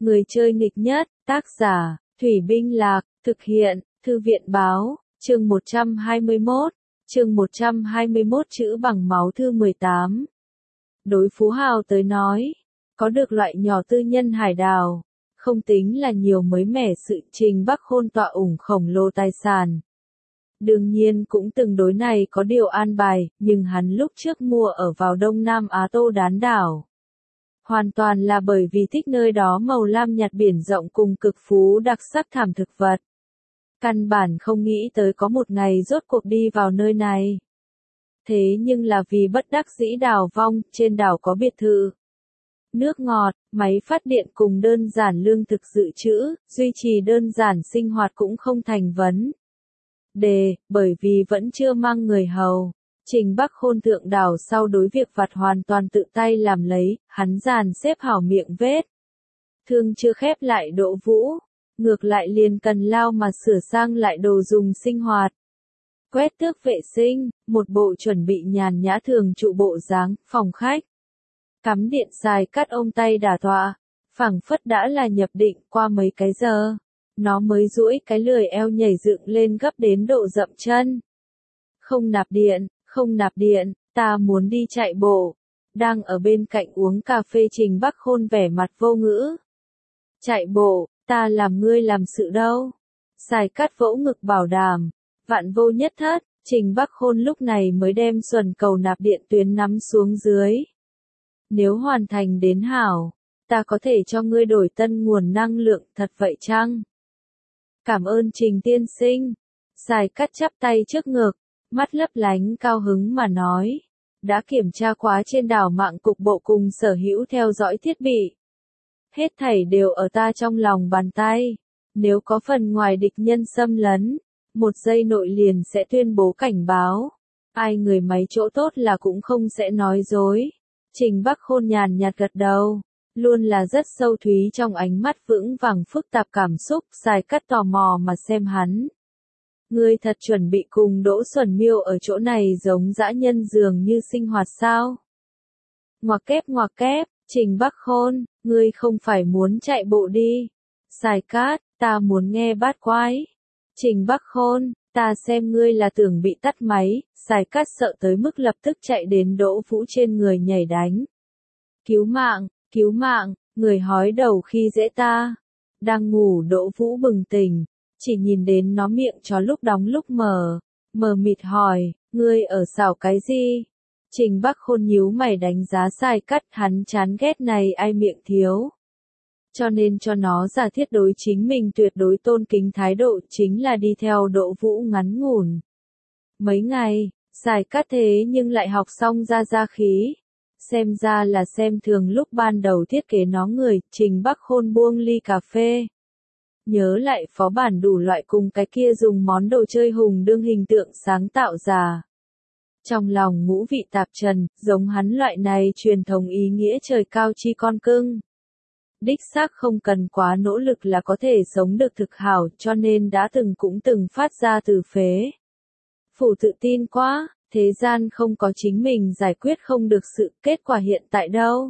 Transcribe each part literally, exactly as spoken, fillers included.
Người chơi nghịch nhất, tác giả, Thủy Binh Lạc, thực hiện, Thư viện báo, chương một trăm hai mươi mốt, chương một trăm hai mươi mốt chữ bằng máu thư mười tám. Đối Phú Hào tới nói, có được loại nhỏ tư nhân hải đảo, không tính là nhiều mới mẻ sự Trình Bắc Khôn tọa ủng khổng lồ tài sản. Đương nhiên cũng từng đối này có điều an bài, nhưng hắn lúc trước mua ở vào Đông Nam Á Tô Đán đảo. Hoàn toàn là bởi vì thích nơi đó màu lam nhạt biển rộng cùng cực phú đặc sắc thảm thực vật. Căn bản không nghĩ tới có một ngày rốt cuộc đi vào nơi này. Thế nhưng là vì bất đắc dĩ đào vong, trên đảo có biệt thự, nước ngọt, máy phát điện cùng đơn giản lương thực dự trữ, duy trì đơn giản sinh hoạt cũng không thành vấn đề, bởi vì vẫn chưa mang người hầu. Trình Bắc Khôn thượng đảo sau đối việc vặt hoàn toàn tự tay làm lấy, hắn dàn xếp hảo miệng vết thương chưa khép lại Đỗ Vũ, ngược lại liền cần lao mà sửa sang lại đồ dùng sinh hoạt. Quét tước vệ sinh, một bộ chuẩn bị nhàn nhã thường trụ bộ dáng, phòng khách. Cắm điện xài cắt ôm tay đả tọa, phảng phất đã là nhập định qua mấy cái giờ. Nó mới duỗi cái lười eo nhảy dựng lên gấp đến độ dậm chân. Không nạp điện, không nạp điện, ta muốn đi chạy bộ. Đang ở bên cạnh uống cà phê Trình Bắc Khôn vẻ mặt vô ngữ. Chạy bộ, ta làm ngươi làm sự đâu. Xài cắt vỗ ngực bảo đảm. Vạn vô nhất thất, Trình Bắc Khôn lúc này mới đem xuẩn cầu nạp điện tuyến nắm xuống dưới. Nếu hoàn thành đến hảo, ta có thể cho ngươi đổi tân nguồn năng lượng, thật vậy chăng? Cảm ơn Trình tiên sinh. Xài cắt chắp tay trước ngực, mắt lấp lánh cao hứng mà nói. Đã kiểm tra quá trên đảo mạng cục bộ cùng sở hữu theo dõi thiết bị. Hết thảy đều ở ta trong lòng bàn tay. Nếu có phần ngoài địch nhân xâm lấn, một giây nội liền sẽ tuyên bố cảnh báo. Ai người máy chỗ tốt là cũng không sẽ nói dối. Trình Bắc Khôn nhàn nhạt gật đầu, luôn là rất sâu thúy trong ánh mắt vững vàng phức tạp cảm xúc, xài cắt tò mò mà xem hắn. Ngươi thật chuẩn bị cùng Đỗ Xuẩn Miêu ở chỗ này giống dã nhân dường như sinh hoạt sao? Ngoặc kép ngoặc kép, Trình Bắc Khôn, ngươi không phải muốn chạy bộ đi. Xài cát, ta muốn nghe bát quái. Trình Bắc Khôn, ta xem ngươi là tưởng bị tắt máy. Xài cát sợ tới mức lập tức chạy đến Đỗ Vũ trên người nhảy đánh. Cứu mạng, cứu mạng, người hói đầu khi dễ ta. Đang ngủ Đỗ Vũ bừng tỉnh, chỉ nhìn đến nó miệng chó lúc đóng lúc mở, mờ mịt hỏi, ngươi ở xảo cái gì? Trình Bắc Khôn nhíu mày đánh giá xài cát, hắn chán ghét này ai miệng thiếu. Cho nên cho nó giả thiết đối chính mình tuyệt đối tôn kính thái độ chính là đi theo Đỗ Vũ ngắn ngủn. Mấy ngày, xài cát thế nhưng lại học xong ra ra khí. Xem ra là xem thường lúc ban đầu thiết kế nó người, Trình Bắc Khôn buông ly cà phê. Nhớ lại phó bản đủ loại cùng cái kia dùng món đồ chơi hùng đương hình tượng sáng tạo ra. Trong lòng ngũ vị tạp trần, giống hắn loại này truyền thống ý nghĩa trời cao chi con cưng. Đích xác không cần quá nỗ lực là có thể sống được thực hảo, cho nên đã từng cũng từng phát ra từ phế. Phủ tự tin quá, thế gian không có chính mình giải quyết không được sự, kết quả hiện tại đâu.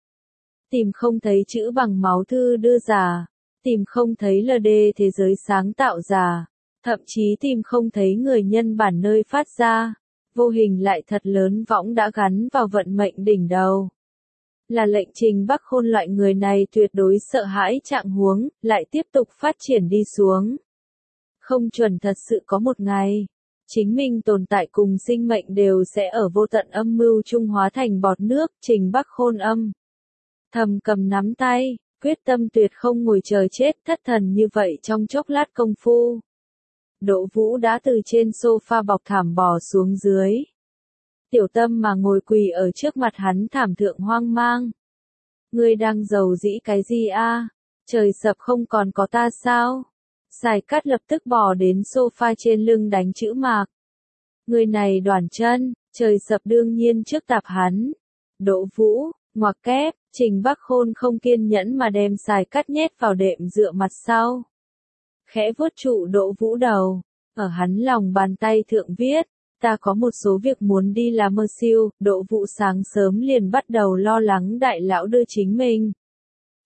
Tìm không thấy chữ bằng máu thư đưa ra, tìm không thấy lờ đê thế giới sáng tạo ra, thậm chí tìm không thấy người nhân bản nơi phát ra, vô hình lại thật lớn võng đã gắn vào vận mệnh đỉnh đầu. Là lệnh Trình Bắc Khôn loại người này tuyệt đối sợ hãi trạng huống, lại tiếp tục phát triển đi xuống. Không chuẩn thật sự có một ngày, chính mình tồn tại cùng sinh mệnh đều sẽ ở vô tận âm mưu trung hóa thành bọt nước. Trình Bắc Khôn âm thầm cầm nắm tay, quyết tâm tuyệt không ngồi chờ chết thất thần như vậy trong chốc lát công phu. Đỗ Vũ đã từ trên sofa bọc thảm bò xuống dưới. Tiểu Tâm mà ngồi quỳ ở trước mặt hắn thảm thượng hoang mang. Ngươi đang giàu dĩ cái gì a? Trời sập không còn có ta sao? Xài cát lập tức bò đến sofa trên lưng đánh chữ mạc. Người này đoản chân, trời sập đương nhiên trước tạp hắn. Đỗ Vũ, ngoặc kép, Trình Bắc Khôn không kiên nhẫn mà đem xài cát nhét vào đệm dựa mặt sau. Khẽ vuốt trụ Đỗ Vũ đầu, ở hắn lòng bàn tay thượng viết, ta có một số việc muốn đi làm mơ siêu. Đỗ Vũ sáng sớm liền bắt đầu lo lắng đại lão đưa chính mình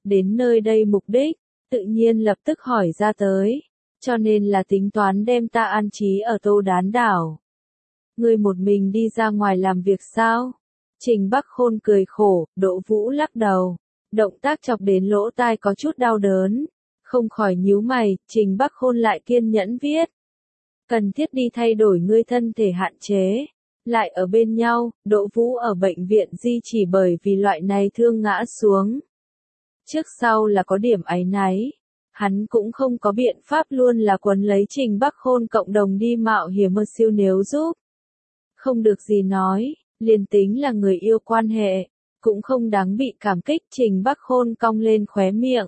đến nơi đây mục đích, tự nhiên lập tức hỏi ra tới, cho nên là tính toán đem ta an trí ở Tô Đán đảo. Ngươi một mình đi ra ngoài làm việc sao? Trình Bắc Khôn cười khổ, Đỗ Vũ lắc đầu, động tác chọc đến lỗ tai có chút đau đớn, không khỏi nhíu mày, Trình Bắc Khôn lại kiên nhẫn viết. Cần thiết đi thay đổi ngươi thân thể hạn chế, lại ở bên nhau, Đỗ Vũ ở bệnh viện di chỉ bởi vì loại này thương ngã xuống. Trước sau là có điểm áy náy, hắn cũng không có biện pháp luôn là quấn lấy Trình Bắc Khôn cộng đồng đi mạo hiểm mơ siêu nếu giúp. Không được gì nói, liền tính là người yêu quan hệ, cũng không đáng bị cảm kích. Trình Bắc Khôn cong lên khóe miệng.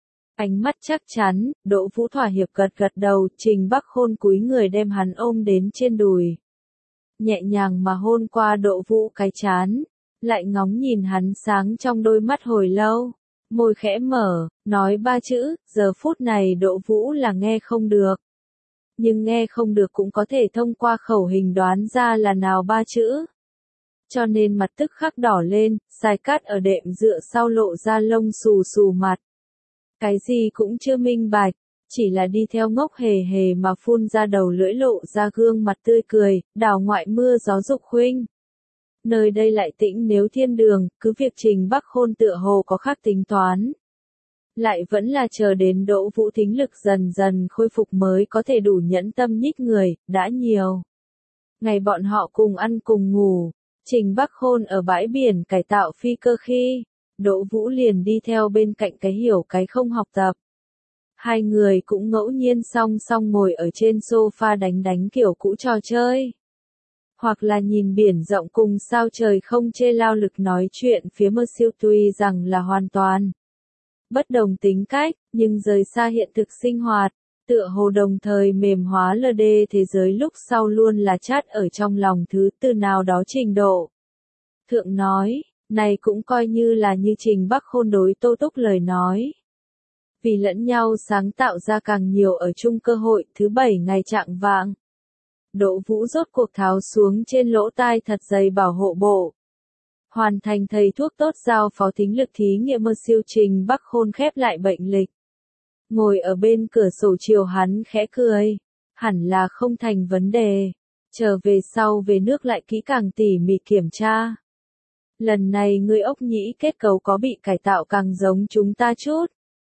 Ánh mắt chắc chắn, Đỗ Vũ thỏa hiệp gật gật đầu, Trình Bắc Khôn cúi người đem hắn ôm đến trên đùi. Nhẹ nhàng mà hôn qua Đỗ Vũ cái trán, lại ngóng nhìn hắn sáng trong đôi mắt hồi lâu, môi khẽ mở, nói ba chữ, giờ phút này Đỗ Vũ là nghe không được. Nhưng nghe không được cũng có thể thông qua khẩu hình đoán ra là nào ba chữ. Cho nên mặt tức khắc đỏ lên, Sai Cát ở đệm dựa sau lộ ra lông xù xù mặt. Cái gì cũng chưa minh bạch, chỉ là đi theo ngốc hề hề mà phun ra đầu lưỡi lộ ra gương mặt tươi cười, đào ngoại mưa gió dục huynh. Nơi đây lại tĩnh nếu thiên đường, cứ việc Trình Bắc Khôn tựa hồ có khác tính toán. Lại vẫn là chờ đến Đỗ Vũ thính lực dần dần khôi phục mới có thể đủ nhẫn tâm nhích người, đã nhiều. Ngày bọn họ cùng ăn cùng ngủ, Trình Bắc Khôn ở bãi biển cải tạo phi cơ khi, Đỗ Vũ liền đi theo bên cạnh cái hiểu cái không học tập. Hai người cũng ngẫu nhiên song song ngồi ở trên sofa đánh đánh kiểu cũ trò chơi. Hoặc là nhìn biển rộng cùng sao trời không chê lao lực nói chuyện phía mơ siêu tuy rằng là hoàn toàn bất đồng tính cách, nhưng rời xa hiện thực sinh hoạt, tựa hồ đồng thời mềm hóa lờ đê thế giới lúc sau luôn là chát ở trong lòng thứ từ nào đó trình độ. Thượng nói, này cũng coi như là như Trình Bắc Khôn đối Tô Túc lời nói. Vì lẫn nhau sáng tạo ra càng nhiều ở chung cơ hội. Thứ bảy ngày trạng vạng, Đỗ Vũ rốt cuộc tháo xuống trên lỗ tai thật dày bảo hộ bộ. Hoàn thành thầy thuốc tốt giao phó thính lực thí nghiệm mơ siêu. Trình Bắc Khôn khép lại bệnh lịch. Ngồi ở bên cửa sổ chiều hắn khẽ cười. Hẳn là không thành vấn đề. Trở về sau về nước lại kỹ càng tỉ mỉ kiểm tra. Lần này người ốc nhĩ kết cấu có bị cải tạo càng giống chúng ta chút.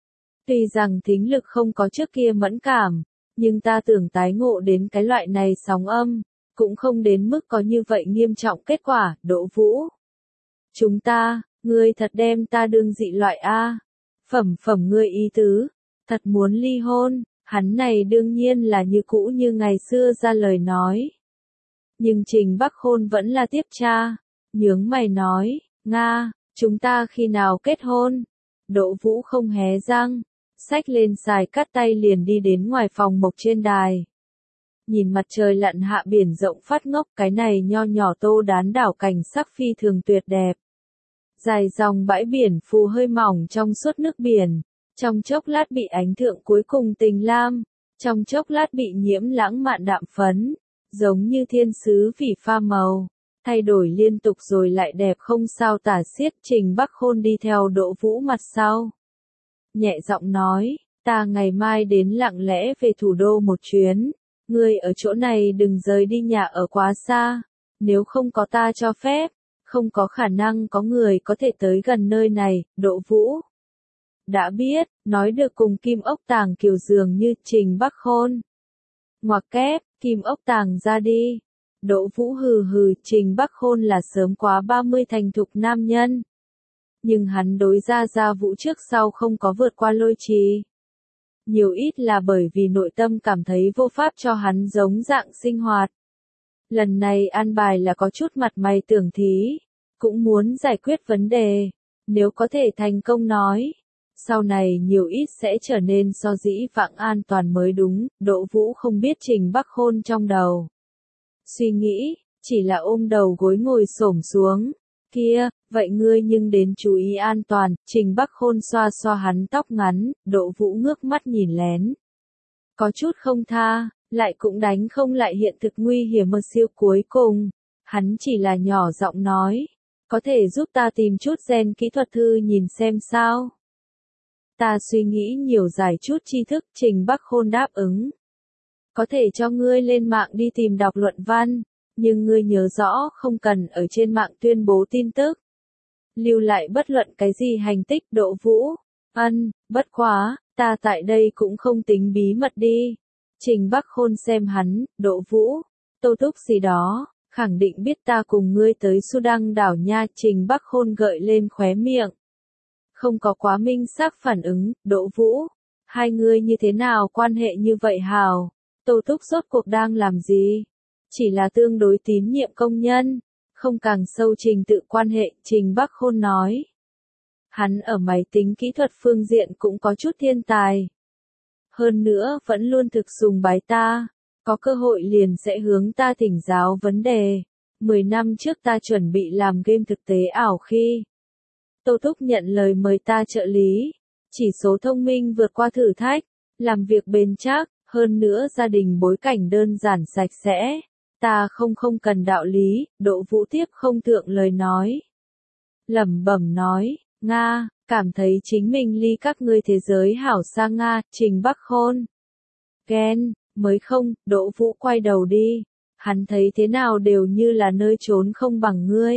Tuy rằng thính lực không có trước kia mẫn cảm, nhưng ta tưởng tái ngộ đến cái loại này sóng âm, cũng không đến mức có như vậy nghiêm trọng kết quả. Đỗ Vũ. Chúng ta, ngươi thật đem ta đương dị loại A. Phẩm phẩm ngươi ý tứ, thật muốn ly hôn, hắn này đương nhiên là như cũ như ngày xưa ra lời nói. Nhưng Trình Bắc Khôn vẫn là tiếp tra, nhướng mày nói, Nga, chúng ta khi nào kết hôn? Đỗ Vũ không hé răng, xách lên xài cắt tay liền đi đến ngoài phòng mộc trên đài. Nhìn mặt trời lặn hạ biển rộng phát ngốc, cái này nho nhỏ Tô Đán đảo cảnh sắc phi thường tuyệt đẹp. Dài dòng bãi biển phù hơi mỏng trong suốt nước biển, trong chốc lát bị ánh thượng cuối cùng tình lam, trong chốc lát bị nhiễm lãng mạn đạm phấn, giống như thiên sứ phỉ pha màu, thay đổi liên tục rồi lại đẹp không sao tả xiết. Trình Bắc Khôn đi theo Đỗ Vũ mặt sau. Nhẹ giọng nói, ta ngày mai đến lặng lẽ về thủ đô một chuyến, ngươi ở chỗ này đừng rời đi nhà ở quá xa, nếu không có ta cho phép, không có khả năng có người có thể tới gần nơi này. Đỗ Vũ. Đã biết, nói được cùng kim ốc tàng kiều dường như. Trình Bắc Khôn. Ngoặc kép, kim ốc tàng ra đi. Đỗ Vũ hừ hừ. Trình Bắc Khôn là sớm quá ba mươi thành thục nam nhân. Nhưng hắn đối ra Gia Vũ trước sau không có vượt qua lôi trì. Nhiều ít là bởi vì nội tâm cảm thấy vô pháp cho hắn giống dạng sinh hoạt. Lần này an bài là có chút mặt mày tưởng thí, cũng muốn giải quyết vấn đề, nếu có thể thành công nói, sau này nhiều ít sẽ trở nên so dĩ vãng an toàn mới đúng. Đỗ Vũ không biết Trình Bắc Khôn trong đầu suy nghĩ, chỉ là ôm đầu gối ngồi xổm xuống. Kia, vậy ngươi nhưng đến chú ý an toàn. Trình Bắc Khôn xoa xoa hắn tóc ngắn, Đỗ Vũ ngước mắt nhìn lén. Có chút không tha, lại cũng đánh không lại hiện thực nguy hiểm mơ siêu. Cuối cùng, hắn chỉ là nhỏ giọng nói, có thể giúp ta tìm chút gen kỹ thuật thư nhìn xem sao. Ta suy nghĩ nhiều giải chút tri thức, Trình Bắc Khôn đáp ứng. Có thể cho ngươi lên mạng đi tìm đọc luận văn, nhưng ngươi nhớ rõ không cần ở trên mạng tuyên bố tin tức. Lưu lại bất luận cái gì hành tích. Đỗ Vũ, ân, bất quá, ta tại đây cũng không tính bí mật đi. Trình Bắc Khôn xem hắn, Đỗ Vũ, Tô Túc gì đó, khẳng định biết ta cùng ngươi tới Sudan đảo nha. Trình Bắc Khôn gợi lên khóe miệng. Không có quá minh xác phản ứng. Đỗ Vũ, hai ngươi như thế nào quan hệ như vậy hào? Tô Túc rốt cuộc đang làm gì? Chỉ là tương đối tín nhiệm công nhân, không càng sâu trình tự quan hệ. Trình Bắc Khôn nói. Hắn ở máy tính kỹ thuật phương diện cũng có chút thiên tài. Hơn nữa vẫn luôn thực sùng bái ta, có cơ hội liền sẽ hướng ta thỉnh giáo vấn đề. Mười năm trước ta chuẩn bị làm game thực tế ảo khi Tô Túc nhận lời mời ta trợ lý, chỉ số thông minh vượt qua thử thách, làm việc bền chắc, hơn nữa gia đình bối cảnh đơn giản sạch sẽ. Ta không không cần đạo lý. Đỗ Vũ tiếp không thượng lời nói. Lẩm bẩm nói, Nga, cảm thấy chính mình ly các ngươi thế giới hảo xa Nga. Trình Bắc Khôn. Ghen, mới không. Đỗ Vũ quay đầu đi. Hắn thấy thế nào đều như là nơi trốn không bằng ngươi.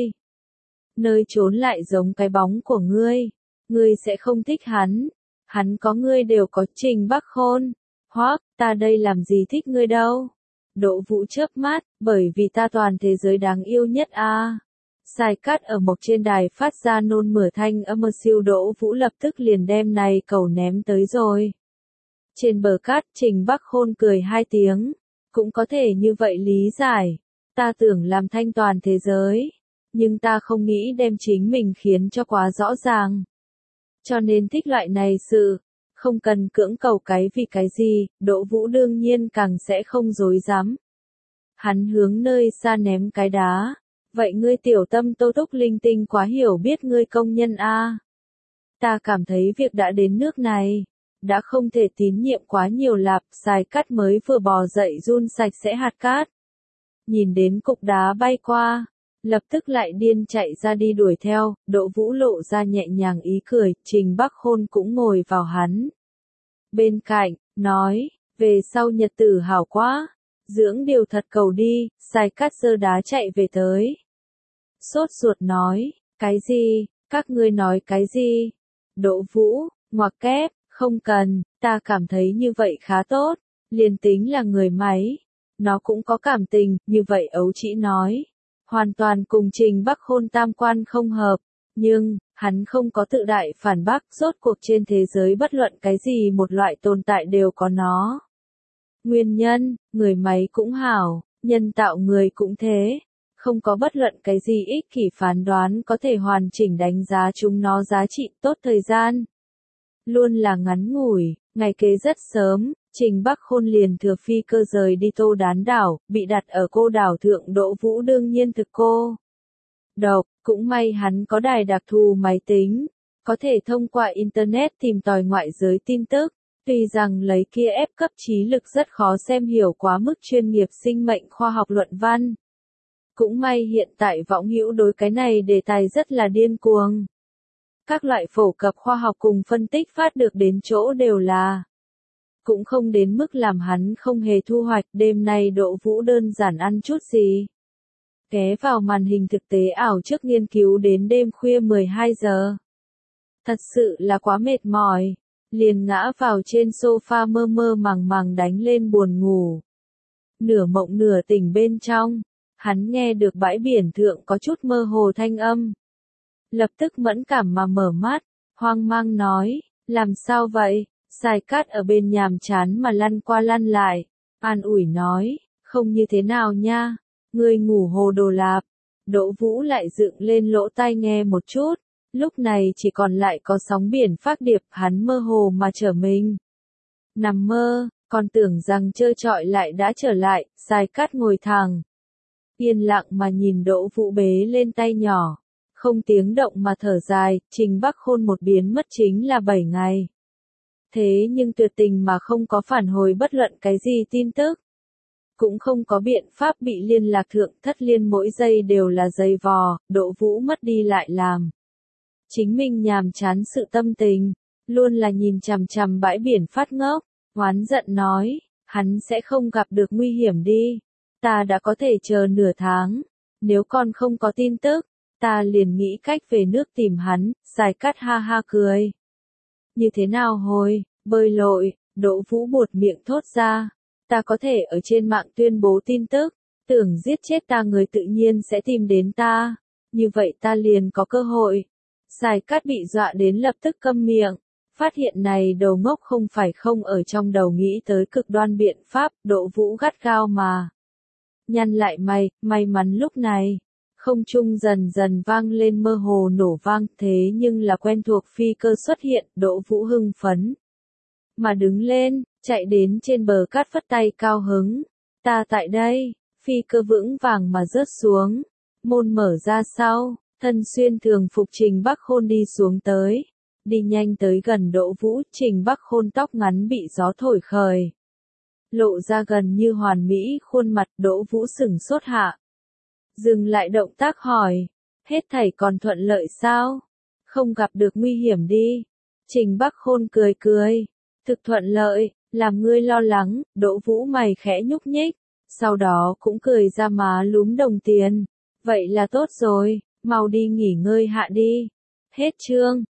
Nơi trốn lại giống cái bóng của ngươi. Ngươi sẽ không thích hắn. Hắn có ngươi đều có. Trình Bắc Khôn. Hoác, ta đây làm gì thích ngươi đâu. Đỗ Vũ chớp mắt, bởi vì ta toàn thế giới đáng yêu nhất a. À. Sai cắt ở một trên đài phát ra nôn mửa thanh âm siêu. Đỗ Vũ lập tức liền đem này cầu ném tới rồi. Trên bờ cát, Trình Bắc Khôn cười hai tiếng. Cũng có thể như vậy lý giải. Ta tưởng làm thanh toàn thế giới. Nhưng ta không nghĩ đem chính mình khiến cho quá rõ ràng. Cho nên thích loại này sự. Không cần cưỡng cầu cái vì cái gì. Đỗ Vũ đương nhiên càng sẽ không dối dám. Hắn hướng nơi xa ném cái đá. Vậy ngươi tiểu tâm Tô Túc linh tinh quá hiểu biết ngươi công nhân a. À. Ta cảm thấy việc đã đến nước này, đã không thể tín nhiệm quá nhiều lạp. Xài cắt mới vừa bò dậy run sạch sẽ hạt cát. Nhìn đến cục đá bay qua, lập tức lại điên chạy ra đi đuổi theo. Đỗ Vũ lộ ra nhẹ nhàng ý cười. Trình Bắc Khôn cũng ngồi vào hắn bên cạnh, nói, về sau nhật tử hảo quá, dưỡng điều thật cầu đi. Xài cát giơ đá chạy về tới. Sốt ruột nói, cái gì, các ngươi nói cái gì? Đỗ Vũ, ngoặc kép, không cần, ta cảm thấy như vậy khá tốt, liền tính là người máy, nó cũng có cảm tình. Như vậy ấu trĩ nói, hoàn toàn cùng Trình Bắc Khôn tam quan không hợp, nhưng, hắn không có tự đại phản bác. Rốt cuộc trên thế giới bất luận cái gì một loại tồn tại đều có nó nguyên nhân. Người máy cũng hảo, nhân tạo người cũng thế. Không có bất luận cái gì ích kỷ phán đoán có thể hoàn chỉnh đánh giá chúng nó giá trị. Tốt thời gian luôn là ngắn ngủi. Ngày kế rất sớm, Trình Bắc Khôn liền thừa phi cơ rời đi Tô Đán đảo, bị đặt ở cô đảo thượng. Đỗ Vũ đương nhiên thực cô độc, cũng may hắn có đài đặc thù máy tính, có thể thông qua Internet tìm tòi ngoại giới tin tức. Tuy rằng lấy kia ép cấp trí lực rất khó xem hiểu quá mức chuyên nghiệp sinh mệnh khoa học luận văn. Cũng may hiện tại võng hữu đối cái này đề tài rất là điên cuồng. Các loại phổ cập khoa học cùng phân tích phát được đến chỗ đều là. Cũng không đến mức làm hắn không hề thu hoạch. Đêm nay Đỗ Vũ đơn giản ăn chút gì. Ghé vào màn hình thực tế ảo trước nghiên cứu đến đêm khuya mười hai giờ. Thật sự là quá mệt mỏi. Liền ngã vào trên sofa mơ mơ màng màng đánh lên buồn ngủ. Nửa mộng nửa tỉnh bên trong. Hắn nghe được bãi biển thượng có chút mơ hồ thanh âm. Lập tức mẫn cảm mà mở mắt, hoang mang nói, làm sao vậy? Xài cát ở bên nhàm chán mà lăn qua lăn lại, an ủi nói, không như thế nào nha, ngươi ngủ hồ đồ lạp. Đỗ Vũ lại dựng lên lỗ tai nghe một chút, lúc này chỉ còn lại có sóng biển phác điệp. Hắn mơ hồ mà trở mình. Nằm mơ, còn tưởng rằng trơ trọi lại đã trở lại. Xài cát ngồi thẳng, yên lặng mà nhìn Đỗ Vũ bế lên tay nhỏ, không tiếng động mà thở dài. Trình Bắc Khôn một biến mất chính là bảy ngày. Thế nhưng tuyệt tình mà không có phản hồi bất luận cái gì tin tức. Cũng không có biện pháp bị liên lạc thượng. Thất liên mỗi giây đều là dày vò. Đỗ Vũ mất đi lại làm chính mình nhàm chán sự tâm tình. luôn là nhìn chằm chằm bãi biển phát ngốc, oán giận nói, hắn sẽ không gặp được nguy hiểm đi. Ta đã có thể chờ nửa tháng, nếu con không có tin tức, ta liền nghĩ cách về nước tìm hắn, Giải Cát ha ha cười. Như thế nào hồi, bơi lội, Đỗ Vũ buột miệng thốt ra, ta có thể ở trên mạng tuyên bố tin tức, tưởng giết chết ta người tự nhiên sẽ tìm đến ta, như vậy ta liền có cơ hội. Giải Cát bị dọa đến lập tức câm miệng, phát hiện này đầu ngốc không phải không ở trong đầu nghĩ tới cực đoan biện pháp, Đỗ Vũ gắt gao mà. Nhăn lại mày, may mắn lúc này, không trung dần dần vang lên mơ hồ nổ vang, thế nhưng là quen thuộc phi cơ xuất hiện, Đỗ Vũ hưng phấn. Mà đứng lên, chạy đến trên bờ cát phất tay cao hứng, ta tại đây, phi cơ vững vàng mà rớt xuống, môn mở ra sau, thân xuyên thường phục Trình Bắc Khôn đi xuống tới, đi nhanh tới gần Đỗ Vũ, Trình Bắc Khôn tóc ngắn bị gió thổi khởi. Lộ ra gần như hoàn mỹ khuôn mặt, Đỗ Vũ sửng sốt hạ. Dừng lại động tác hỏi, hết thảy còn thuận lợi sao? Không gặp được nguy hiểm đi. Trình Bắc Khôn cười cười, thực thuận lợi, làm ngươi lo lắng, Đỗ Vũ mày khẽ nhúc nhích, sau đó cũng cười ra má lúm đồng tiền. Vậy là tốt rồi, mau đi nghỉ ngơi hạ đi. Hết chương.